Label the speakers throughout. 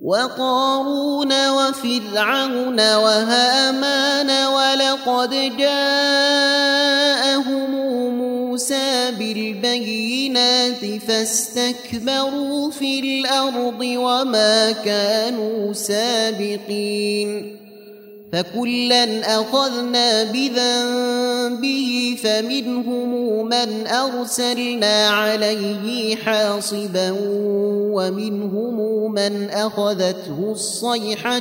Speaker 1: وقارون وفرعون وهامان ولقد جاءهم موسى بالبينات فاستكبروا في الأرض وما كانوا سابقين فكلا أخذنا بذنبه فمنهم من أرسلنا عليه حاصبا ومنهم من أخذته الصيحة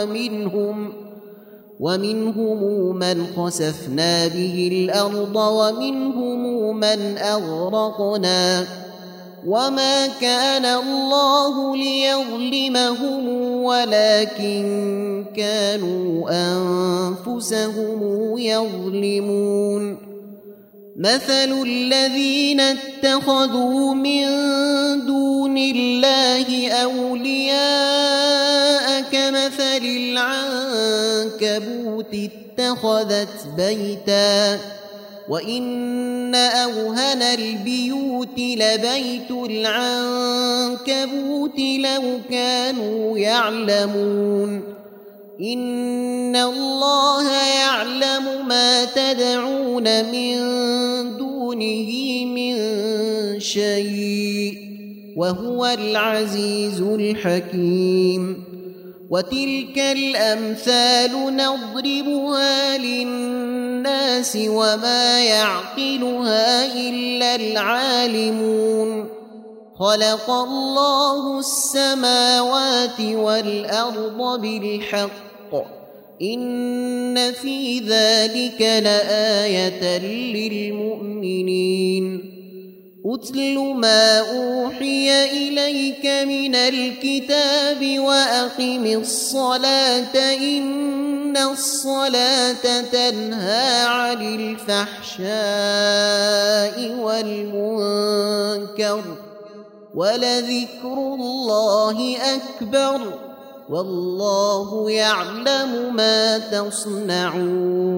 Speaker 1: ومنهم من خسفنا به الأرض ومنهم من أغرقنا وما كان الله ليظلمهم ولكن كانوا أنفسهم يظلمون مثل الذين اتخذوا من دون الله أولياء كمثل العنكبوت اتخذت بيتا وإن أوهن البيوت لبيت العنكبوت لو كانوا يعلمون إن الله يعلم ما تدعون من دونه من شيء وهو العزيز الحكيم وتلك الأمثال نضربها للناس وما يعقلها إلا العالمون خلق الله السماوات والأرض بالحق إن في ذلك لآية للمؤمنين أتل ما أوحي إليك من الكتاب وأقم الصلاة إن الصلاة تنهى عن الفحشاء والمنكر ولذكر الله أكبر والله يعلم ما تصنعون